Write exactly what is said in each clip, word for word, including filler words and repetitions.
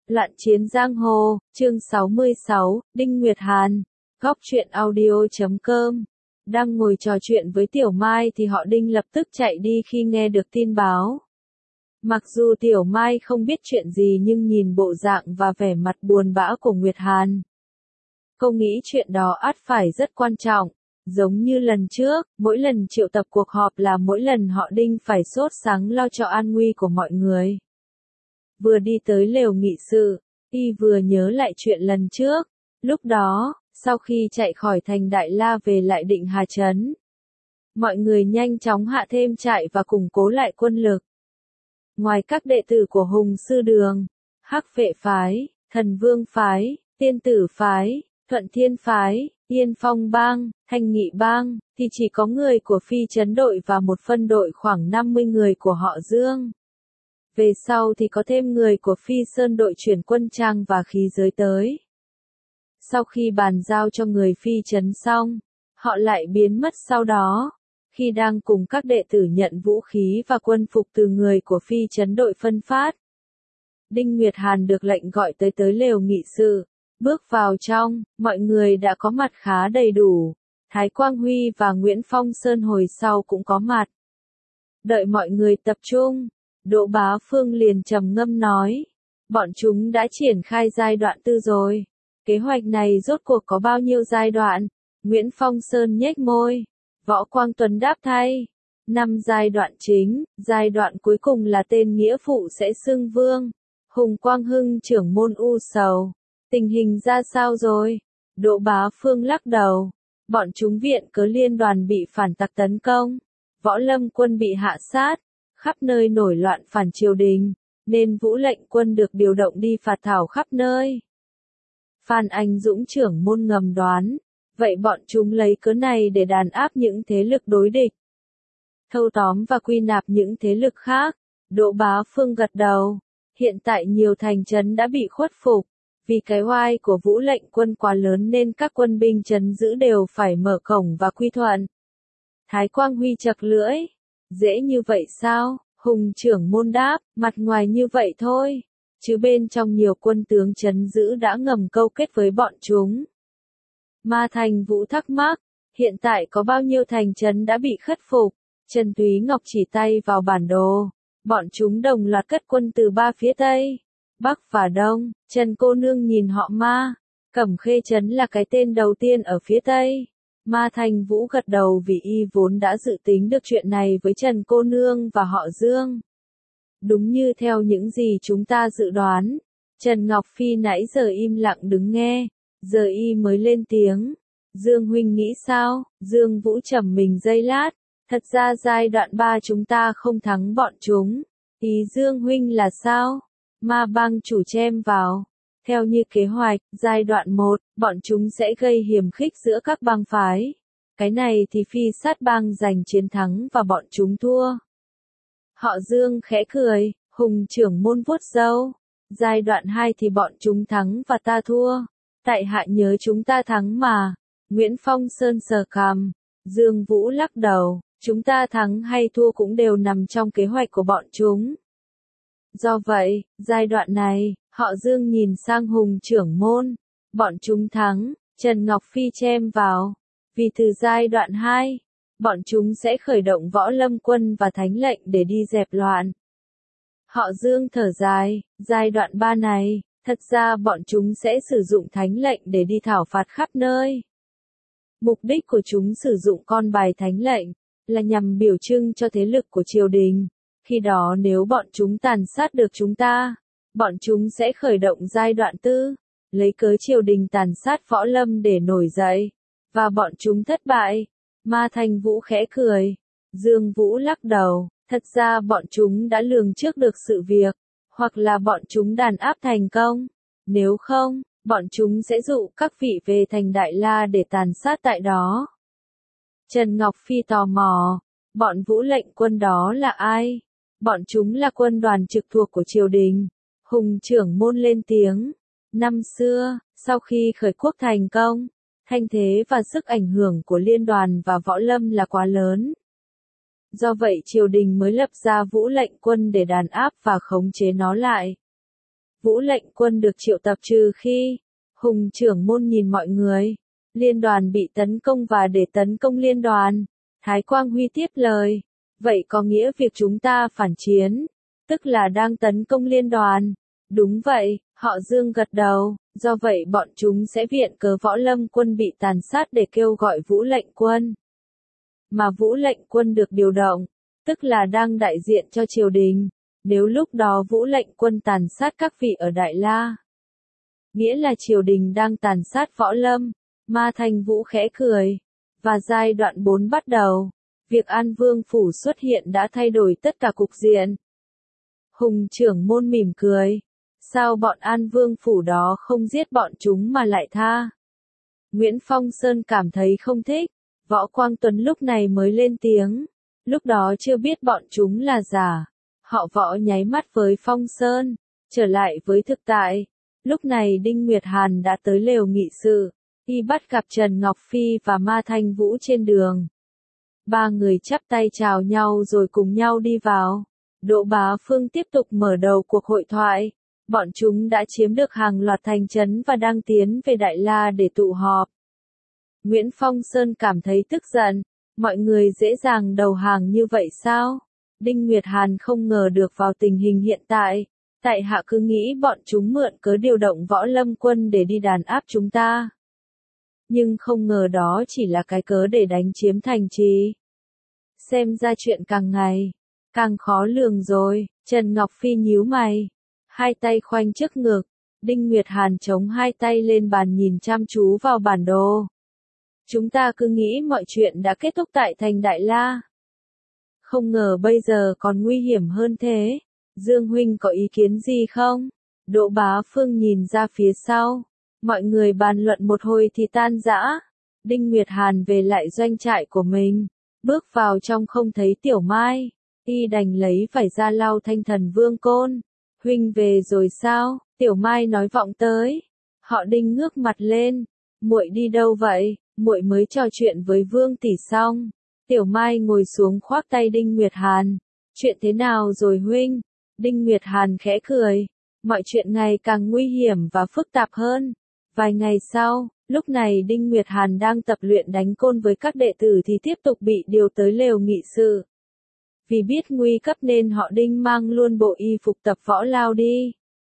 Loạn chiến giang hồ, chương sáu mươi sáu, Đinh Nguyệt Hàn, góc truyện audio chấm com. Đang ngồi trò chuyện với Tiểu Mai thì họ Đinh lập tức chạy đi khi nghe được tin báo. Mặc dù Tiểu Mai không biết chuyện gì nhưng nhìn bộ dạng và vẻ mặt buồn bã của Nguyệt Hàn, cô nghĩ chuyện đó ắt phải rất quan trọng. Giống như lần trước, mỗi lần triệu tập cuộc họp là mỗi lần họ Đinh phải sốt sắng lo cho an nguy của mọi người. Vừa đi tới lều nghị sự, y vừa nhớ lại chuyện lần trước. Lúc đó, sau khi chạy khỏi thành Đại La về lại Định Hà Trấn, mọi người nhanh chóng hạ thêm trại và củng cố lại quân lực. Ngoài các đệ tử của Hùng Sư Đường, Hắc Vệ Phái, Thần Vương Phái, Tiên Tử Phái, Thuận Thiên Phái, Yên Phong Bang, Thanh Nghị Bang, thì chỉ có người của Phi Trấn đội và một phân đội khoảng năm mươi người của họ Dương. Về sau thì có thêm người của Phi Sơn đội chuyển quân trang và khí giới tới. Sau khi bàn giao cho người Phi Trấn xong, họ lại biến mất sau đó. Khi đang cùng các đệ tử nhận vũ khí và quân phục từ người của Phi Trấn đội phân phát, Đinh Nguyệt Hàn được lệnh gọi tới tới lều nghị sự. Bước vào trong, mọi người đã có mặt khá đầy đủ. Thái Quang Huy và Nguyễn Phong Sơn hồi sau cũng có mặt. Đợi mọi người tập trung, Đỗ Bá Phương liền trầm ngâm nói, bọn chúng đã triển khai giai đoạn tư rồi. Kế hoạch này rốt cuộc có bao nhiêu giai đoạn? Nguyễn Phong Sơn nhếch môi. Võ Quang Tuấn đáp thay, năm giai đoạn chính, giai đoạn cuối cùng là tên nghĩa phụ sẽ xưng vương. Hùng Quang Hưng trưởng môn U Sầu. Tình hình ra sao rồi? Đỗ Bá Phương lắc đầu. Bọn chúng viện cớ liên đoàn bị phản tặc tấn công. Võ Lâm quân bị hạ sát. Khắp nơi nổi loạn phản triều đình. Nên Vũ lệnh quân được điều động đi phạt thảo khắp nơi. Phan Anh Dũng trưởng môn ngầm đoán. Vậy bọn chúng lấy cớ này để đàn áp những thế lực đối địch. Thâu tóm và quy nạp những thế lực khác. Đỗ Bá Phương gật đầu. Hiện tại nhiều thành trấn đã bị khuất phục. Vì cái oai của Vũ lệnh quân quá lớn nên các quân binh trấn giữ đều phải mở cổng và quy thuận. Thái Quang Huy chật lưỡi. Dễ như vậy sao? Hùng trưởng môn đáp, mặt ngoài như vậy thôi. Chứ bên trong nhiều quân tướng trấn giữ đã ngầm câu kết với bọn chúng. Ma Thành Vũ thắc mắc, hiện tại có bao nhiêu thành trấn đã bị khất phục? Trần Túy Ngọc chỉ tay vào bản đồ. Bọn chúng đồng loạt cất quân từ ba phía Tây, Bắc và Đông. Trần cô nương nhìn họ Ma. Cẩm Khê Trấn là cái tên đầu tiên ở phía Tây. Ma Thành Vũ gật đầu vì y vốn đã dự tính được chuyện này với Trần cô nương và họ Dương. Đúng như theo những gì chúng ta dự đoán. Trần Ngọc Phi nãy giờ im lặng đứng nghe. Giờ y mới lên tiếng. Dương huynh nghĩ sao? Dương Vũ trầm mình giây lát. Thật ra giai đoạn ba chúng ta không thắng bọn chúng. Ý Dương huynh là sao? Ma bang chủ chen vào. Theo như kế hoạch, giai đoạn một, bọn chúng sẽ gây hiềm khích giữa các bang phái. Cái này thì Phi Sát bang giành chiến thắng và bọn chúng thua. Họ Dương khẽ cười, Hùng trưởng môn vuốt râu. Giai đoạn hai thì bọn chúng thắng và ta thua. Tại hạ nhớ chúng ta thắng mà. Nguyễn Phong Sơn sờ cằm. Dương Vũ lắc đầu, chúng ta thắng hay thua cũng đều nằm trong kế hoạch của bọn chúng. Do vậy, giai đoạn này, họ Dương nhìn sang Hùng trưởng môn. Bọn chúng thắng, Trần Ngọc Phi chen vào. Vì từ giai đoạn hai, bọn chúng sẽ khởi động Võ Lâm quân và Thánh lệnh để đi dẹp loạn. Họ Dương thở dài, giai đoạn ba này, thật ra bọn chúng sẽ sử dụng Thánh lệnh để đi thảo phạt khắp nơi. Mục đích của chúng sử dụng con bài Thánh lệnh là nhằm biểu trưng cho thế lực của triều đình. Khi đó nếu bọn chúng tàn sát được chúng ta, bọn chúng sẽ khởi động giai đoạn tư, lấy cớ triều đình tàn sát Võ Lâm để nổi dậy, và bọn chúng thất bại. Ma Thành Vũ khẽ cười. Dương Vũ lắc đầu, thật ra bọn chúng đã lường trước được sự việc, hoặc là bọn chúng đàn áp thành công. Nếu không, bọn chúng sẽ dụ các vị về thành Đại La để tàn sát tại đó. Trần Ngọc Phi tò mò, bọn Vũ lệnh quân đó là ai? Bọn chúng là quân đoàn trực thuộc của triều đình. Hùng trưởng môn lên tiếng. Năm xưa, sau khi khởi quốc thành công, thanh thế và sức ảnh hưởng của liên đoàn và Võ Lâm là quá lớn. Do vậy triều đình mới lập ra Vũ lệnh quân để đàn áp và khống chế nó lại. Vũ lệnh quân được triệu tập trừ khi Hùng trưởng môn nhìn mọi người. Liên đoàn bị tấn công và để tấn công liên đoàn. Thái Quang Huy tiếp lời. Vậy có nghĩa việc chúng ta phản chiến, tức là đang tấn công liên đoàn. Đúng vậy, họ Dương gật đầu, do vậy bọn chúng sẽ viện cớ võ lâm quân bị tàn sát để kêu gọi vũ lệnh quân. Mà vũ lệnh quân được điều động, tức là đang đại diện cho triều đình, nếu lúc đó vũ lệnh quân tàn sát các vị ở Đại La. Nghĩa là triều đình đang tàn sát võ lâm, Ma Thanh Vũ khẽ cười. Và giai đoạn bốn bắt đầu, việc An Vương Phủ xuất hiện đã thay đổi tất cả cục diện. Hùng trưởng môn mỉm cười. Sao bọn An Vương Phủ đó không giết bọn chúng mà lại tha? Nguyễn Phong Sơn cảm thấy không thích. Võ Quang Tuấn lúc này mới lên tiếng. Lúc đó chưa biết bọn chúng là giả. Họ Võ nháy mắt với Phong Sơn. Trở lại với thực tại. Lúc này Đinh Nguyệt Hàn đã tới lều nghị sự. Y bắt gặp Trần Ngọc Phi và Ma Thanh Vũ trên đường. Ba người chắp tay chào nhau rồi cùng nhau đi vào. Đỗ Bá Phương tiếp tục mở đầu cuộc hội thoại. Bọn chúng đã chiếm được hàng loạt thành trấn và đang tiến về Đại La để tụ họp. Nguyễn Phong Sơn cảm thấy tức giận. Mọi người dễ dàng đầu hàng như vậy sao? Đinh Nguyệt Hàn không ngờ được vào tình hình hiện tại. Tại hạ cứ nghĩ bọn chúng mượn cớ điều động võ lâm quân để đi đàn áp chúng ta. Nhưng không ngờ đó chỉ là cái cớ để đánh chiếm thành trì. Xem ra chuyện càng ngày càng khó lường rồi. Trần Ngọc Phi nhíu mày, hai tay khoanh trước ngực. Đinh Nguyệt Hàn chống hai tay lên bàn nhìn chăm chú vào bản đồ. Chúng ta cứ nghĩ mọi chuyện đã kết thúc tại thành Đại La. Không ngờ bây giờ còn nguy hiểm hơn thế. Dương huynh có ý kiến gì không? Đỗ Bá Phương nhìn ra phía sau. Mọi người bàn luận một hồi thì tan rã. Đinh Nguyệt Hàn về lại doanh trại của mình. Bước vào trong không thấy Tiểu Mai. Y đành lấy phải ra lau Thanh Thần Vương Côn. Huynh về rồi sao? Tiểu Mai nói vọng tới. Họ Đinh ngước mặt lên. Muội đi đâu vậy? Muội mới trò chuyện với Vương tỷ xong. Tiểu Mai ngồi xuống khoác tay Đinh Nguyệt Hàn. Chuyện thế nào rồi huynh? Đinh Nguyệt Hàn khẽ cười. Mọi chuyện ngày càng nguy hiểm và phức tạp hơn. Vài ngày sau, lúc này Đinh Nguyệt Hàn đang tập luyện đánh côn với các đệ tử thì tiếp tục bị điều tới lều nghị sự. Vì biết nguy cấp nên họ Đinh mang luôn bộ y phục tập võ lao đi.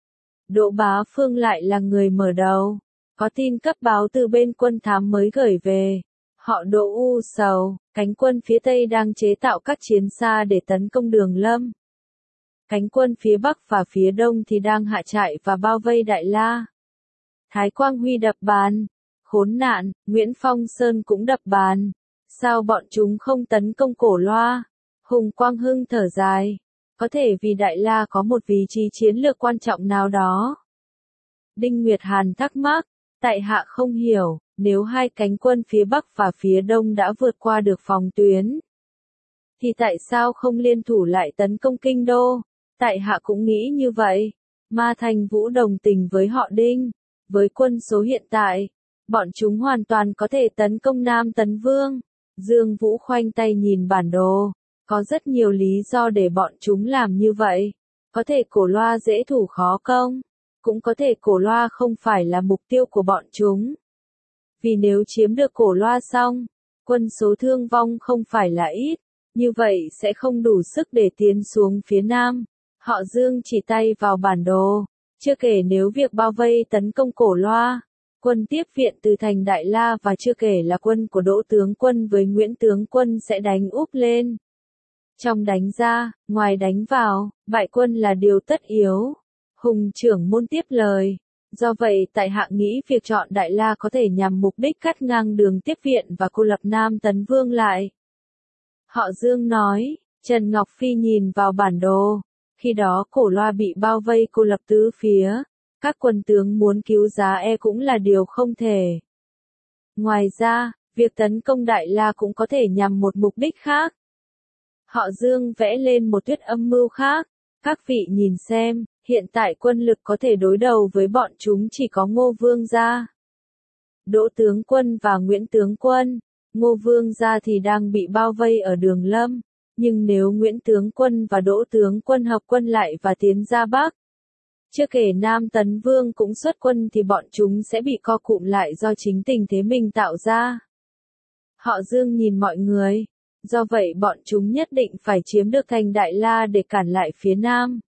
Đỗ Bá Phương lại là người mở đầu. Có tin cấp báo từ bên quân thám mới gửi về. Họ Đỗ u sầu, cánh quân phía Tây đang chế tạo các chiến xa để tấn công Đường Lâm. Cánh quân phía Bắc và phía Đông thì đang hạ trại và bao vây Đại La. Thái Quang Huy đập bàn. Khốn nạn, Nguyễn Phong Sơn cũng đập bàn. Sao bọn chúng không tấn công Cổ Loa? Hùng Quang Hưng thở dài. Có thể vì Đại La có một vị trí chiến lược quan trọng nào đó. Đinh Nguyệt Hàn thắc mắc. Tại hạ không hiểu, nếu hai cánh quân phía Bắc và phía Đông đã vượt qua được phòng tuyến, thì tại sao không liên thủ lại tấn công Kinh Đô? Tại hạ cũng nghĩ như vậy. Ma Thanh Vũ đồng tình với họ Đinh. Với quân số hiện tại, bọn chúng hoàn toàn có thể tấn công Nam Tấn Vương. Dương Vũ khoanh tay nhìn bản đồ. Có rất nhiều lý do để bọn chúng làm như vậy. Có thể Cổ Loa dễ thủ khó công. Cũng có thể Cổ Loa không phải là mục tiêu của bọn chúng. Vì nếu chiếm được Cổ Loa xong, quân số thương vong không phải là ít. Như vậy sẽ không đủ sức để tiến xuống phía Nam. Họ Dương chỉ tay vào bản đồ. Chưa kể nếu việc bao vây tấn công Cổ Loa, quân tiếp viện từ thành Đại La và chưa kể là quân của Đỗ tướng quân với Nguyễn tướng quân sẽ đánh úp lên. Trong đánh ra, ngoài đánh vào, bại quân là điều tất yếu. Hùng trưởng môn tiếp lời. Do vậy tại hạ nghĩ việc chọn Đại La có thể nhằm mục đích cắt ngang đường tiếp viện và cô lập Nam Tấn Vương lại. Họ Dương nói. Trần Ngọc Phi nhìn vào bản đồ. Khi đó Cổ Loa bị bao vây cô lập tứ phía. Các quân tướng muốn cứu giá e cũng là điều không thể. Ngoài ra, việc tấn công Đại La cũng có thể nhằm một mục đích khác. Họ Dương vẽ lên một thuyết âm mưu khác. Các vị nhìn xem, hiện tại quân lực có thể đối đầu với bọn chúng chỉ có Ngô Vương gia, Đỗ tướng quân và Nguyễn tướng quân. Ngô Vương gia thì đang bị bao vây ở Đường Lâm. Nhưng nếu Nguyễn tướng quân và Đỗ tướng quân hợp quân lại và tiến ra Bắc, Chưa kể Nam Tấn Vương cũng xuất quân thì bọn chúng sẽ bị co cụm lại do chính tình thế mình tạo ra. Họ Dương nhìn mọi người. Do vậy bọn chúng nhất định phải chiếm được thành Đại La để cản lại phía Nam.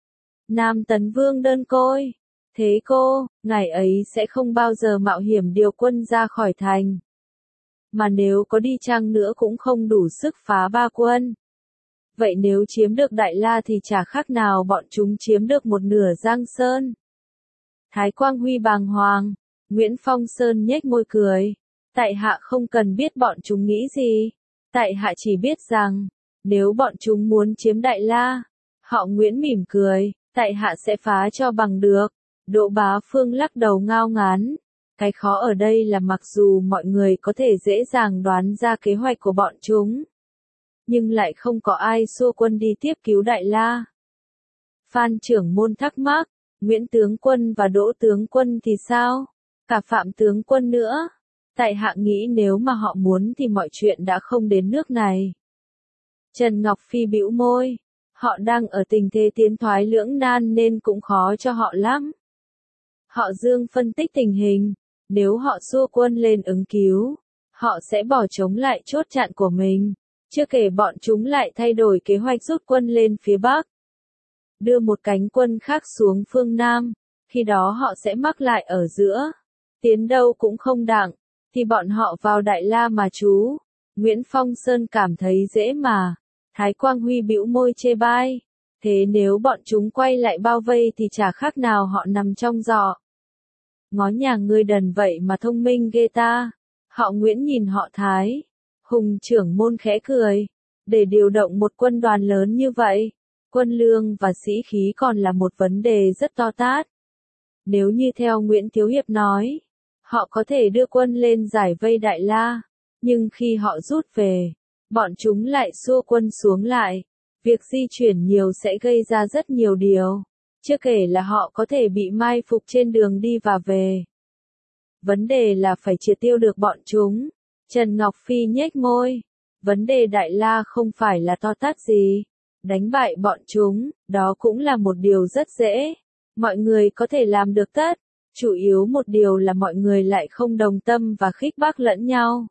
Nam Tấn Vương đơn côi. Thế cô, ngài ấy sẽ không bao giờ mạo hiểm điều quân ra khỏi thành. Mà nếu có đi chăng nữa cũng không đủ sức phá ba quân. Vậy nếu chiếm được Đại La thì chả khác nào bọn chúng chiếm được một nửa Giang Sơn. Thái Quang Huy bàng hoàng. Nguyễn Phong Sơn nhếch môi cười. Tại hạ không cần biết bọn chúng nghĩ gì. Tại hạ chỉ biết rằng, nếu bọn chúng muốn chiếm Đại La, họ Nguyễn mỉm cười, tại hạ sẽ phá cho bằng được. Đỗ Bá Phương lắc đầu ngao ngán. Cái khó ở đây là mặc dù mọi người có thể dễ dàng đoán ra kế hoạch của bọn chúng, nhưng lại không có ai xua quân đi tiếp cứu Đại La. Phan trưởng môn thắc mắc, Nguyễn tướng quân và Đỗ tướng quân thì sao? Cả Phạm tướng quân nữa. Tại hạ nghĩ nếu mà họ muốn thì mọi chuyện đã không đến nước này. Trần Ngọc Phi bĩu môi. Họ đang ở tình thế tiến thoái lưỡng nan nên cũng khó cho họ lắm. Họ Dương phân tích tình hình. Nếu họ xua quân lên ứng cứu, họ sẽ bỏ chống lại chốt chặn của mình. Chưa kể bọn chúng lại thay đổi kế hoạch rút quân lên phía Bắc. Đưa một cánh quân khác xuống phương Nam. Khi đó họ sẽ mắc lại ở giữa. Tiến đâu cũng không đặng. Thì bọn họ vào Đại La mà trú. Nguyễn Phong Sơn cảm thấy dễ mà. Thái Quang Huy bĩu môi chê bai. Thế nếu bọn chúng quay lại bao vây thì chả khác nào họ nằm trong giọ. Ngó nhà ngươi đần vậy mà thông minh ghê ta. Họ Nguyễn nhìn họ Thái. Hùng trưởng môn khẽ cười. Để điều động một quân đoàn lớn như vậy, quân lương và sĩ khí còn là một vấn đề rất to tát. Nếu như theo Nguyễn Thiếu Hiệp nói, họ có thể đưa quân lên giải vây Đại La, nhưng khi họ rút về, bọn chúng lại xua quân xuống lại. Việc di chuyển nhiều sẽ gây ra rất nhiều điều. Chưa kể là họ có thể bị mai phục trên đường đi và về. Vấn đề là phải triệt tiêu được bọn chúng. Trần Ngọc Phi nhếch môi. Vấn đề Đại La không phải là to tát gì. Đánh bại bọn chúng, đó cũng là một điều rất dễ. Mọi người có thể làm được tất. Chủ yếu một điều là mọi người lại không đồng tâm và khích bác lẫn nhau.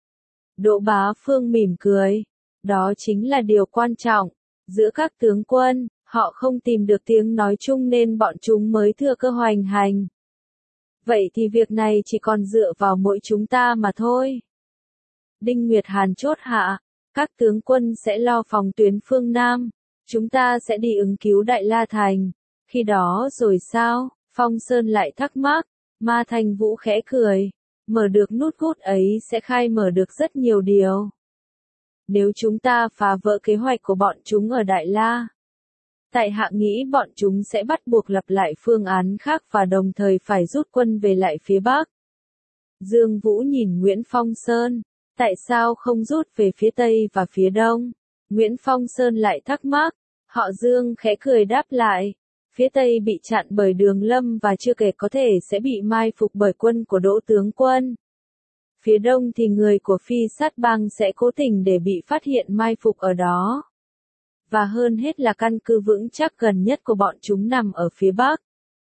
Đỗ Bá Phương mỉm cười. Đó chính là điều quan trọng. Giữa các tướng quân, họ không tìm được tiếng nói chung nên bọn chúng mới thừa cơ hoành hành. Vậy thì việc này chỉ còn dựa vào mỗi chúng ta mà thôi. Đinh Nguyệt Hàn chốt hạ. Các tướng quân sẽ lo phòng tuyến phương Nam. Chúng ta sẽ đi ứng cứu Đại La Thành. Khi đó rồi sao? Phong Sơn lại thắc mắc. Ma Thành Vũ khẽ cười. Mở được nút cốt ấy sẽ khai mở được rất nhiều điều. Nếu chúng ta phá vỡ kế hoạch của bọn chúng ở Đại La, tại hạ nghĩ bọn chúng sẽ bắt buộc lập lại phương án khác và đồng thời phải rút quân về lại phía Bắc. Dương Vũ nhìn Nguyễn Phong Sơn. Tại sao không rút về phía Tây và phía Đông? Nguyễn Phong Sơn lại thắc mắc. Họ Dương khẽ cười đáp lại. Phía Tây bị chặn bởi Đường Lâm và chưa kể có thể sẽ bị mai phục bởi quân của Đỗ tướng quân. Phía Đông thì người của Phi Sát Bang sẽ cố tình để bị phát hiện mai phục ở đó. Và hơn hết là căn cứ vững chắc gần nhất của bọn chúng nằm ở phía Bắc.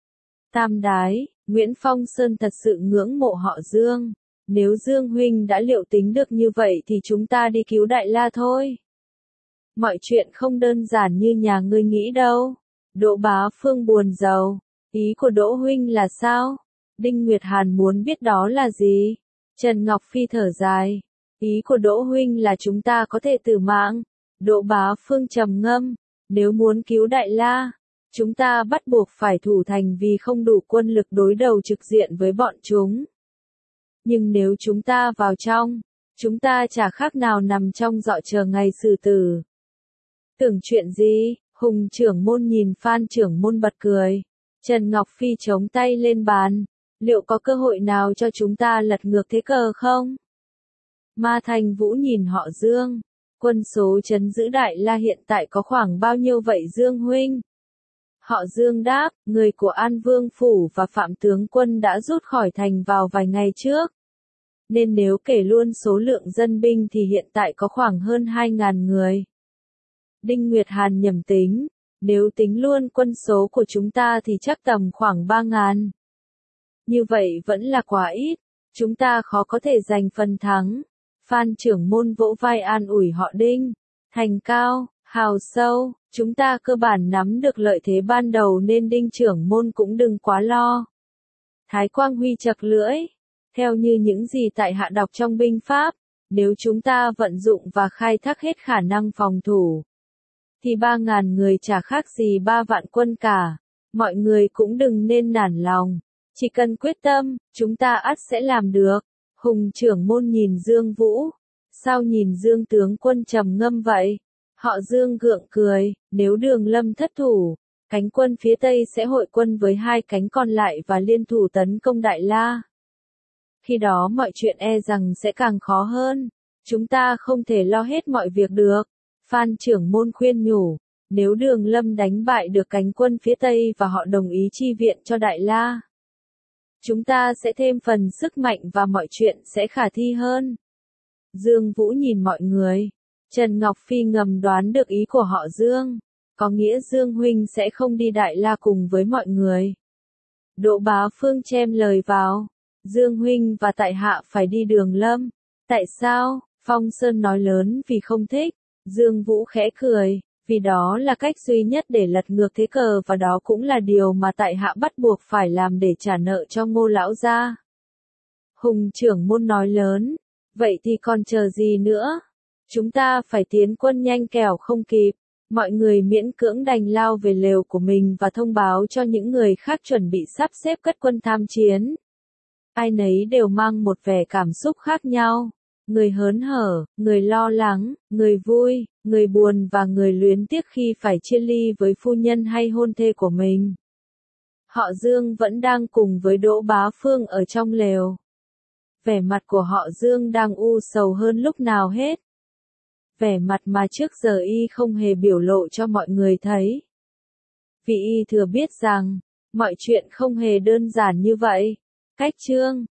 Tam Đái, Nguyễn Phong Sơn thật sự ngưỡng mộ họ Dương. Nếu Dương huynh đã liệu tính được như vậy thì chúng ta đi cứu Đại La thôi. Mọi chuyện không đơn giản như nhà ngươi nghĩ đâu. Đỗ Bá Phương buồn rầu. Ý của Đỗ huynh là sao? Đinh Nguyệt Hàn muốn biết đó là gì? Trần Ngọc Phi thở dài. Ý của Đỗ huynh là chúng ta có thể tử mạng. Đỗ Bá Phương trầm ngâm. Nếu muốn cứu Đại La, chúng ta bắt buộc phải thủ thành vì không đủ quân lực đối đầu trực diện với bọn chúng. Nhưng nếu chúng ta vào trong, chúng ta chả khác nào nằm trong dọ chờ ngày xử tử. Tưởng chuyện gì? Hùng trưởng môn nhìn Phan trưởng môn bật cười. Trần Ngọc Phi chống tay lên bàn. Liệu có cơ hội nào cho chúng ta lật ngược thế cờ không? Ma Thành Vũ nhìn họ Dương. Quân số trấn giữ Đại La hiện tại có khoảng bao nhiêu vậy Dương huynh? Họ Dương đáp, người của An Vương Phủ và Phạm Tướng Quân đã rút khỏi thành vào vài ngày trước. Nên nếu kể luôn số lượng dân binh thì hiện tại có khoảng hơn hai ngàn người. Đinh Nguyệt Hàn nhẩm tính, Nếu tính luôn quân số của chúng ta thì chắc tầm khoảng ba ngàn. Như vậy vẫn là quá ít, chúng ta khó có thể giành phần thắng. Phan trưởng môn vỗ vai an ủi họ Đinh. Thành cao, hào sâu, chúng ta cơ bản nắm được lợi thế ban đầu nên Đinh trưởng môn cũng đừng quá lo. Thái Quang Huy chật lưỡi. Theo như những gì tại hạ đọc trong binh pháp, nếu chúng ta vận dụng và khai thác hết khả năng phòng thủ, thì ba ngàn người chả khác gì ba vạn quân cả. Mọi người cũng đừng nên nản lòng. Chỉ cần quyết tâm, chúng ta ắt sẽ làm được. Hùng trưởng môn nhìn Dương Vũ. Sao nhìn Dương tướng quân trầm ngâm vậy? Họ Dương gượng cười, nếu Đường Lâm thất thủ, cánh quân phía Tây sẽ hội quân với hai cánh còn lại và liên thủ tấn công Đại La. Khi đó mọi chuyện e rằng sẽ càng khó hơn. Chúng ta không thể lo hết mọi việc được. Phan trưởng môn khuyên nhủ, nếu Đường Lâm đánh bại được cánh quân phía Tây và họ đồng ý chi viện cho Đại La, chúng ta sẽ thêm phần sức mạnh và mọi chuyện sẽ khả thi hơn. Dương Vũ nhìn mọi người. Trần Ngọc Phi ngầm đoán được ý của họ Dương. Có nghĩa Dương huynh sẽ không đi Đại La cùng với mọi người. Đỗ Bá Phương chen lời vào. Dương huynh và tại hạ phải đi Đường Lâm. Tại sao? Phong Sơn nói lớn vì không thích. Dương Vũ khẽ cười. Vì đó là cách duy nhất để lật ngược thế cờ và đó cũng là điều mà tại hạ bắt buộc phải làm để trả nợ cho Ngô lão gia. Hùng trưởng môn nói lớn. Vậy thì còn chờ gì nữa? Chúng ta phải tiến quân nhanh kẻo không kịp. Mọi người miễn cưỡng đành lao về lều của mình và thông báo cho những người khác chuẩn bị sắp xếp cất quân tham chiến. Ai nấy đều mang một vẻ cảm xúc khác nhau. Người hớn hở, người lo lắng, người vui, người buồn và người luyến tiếc khi phải chia ly với phu nhân hay hôn thê của mình. Họ Dương vẫn đang cùng với Đỗ Bá Phương ở trong lều. Vẻ mặt của họ Dương đang u sầu hơn lúc nào hết. Vẻ mặt mà trước giờ y không hề biểu lộ cho mọi người thấy. Vì y thừa biết rằng, mọi chuyện không hề đơn giản như vậy. Cách chương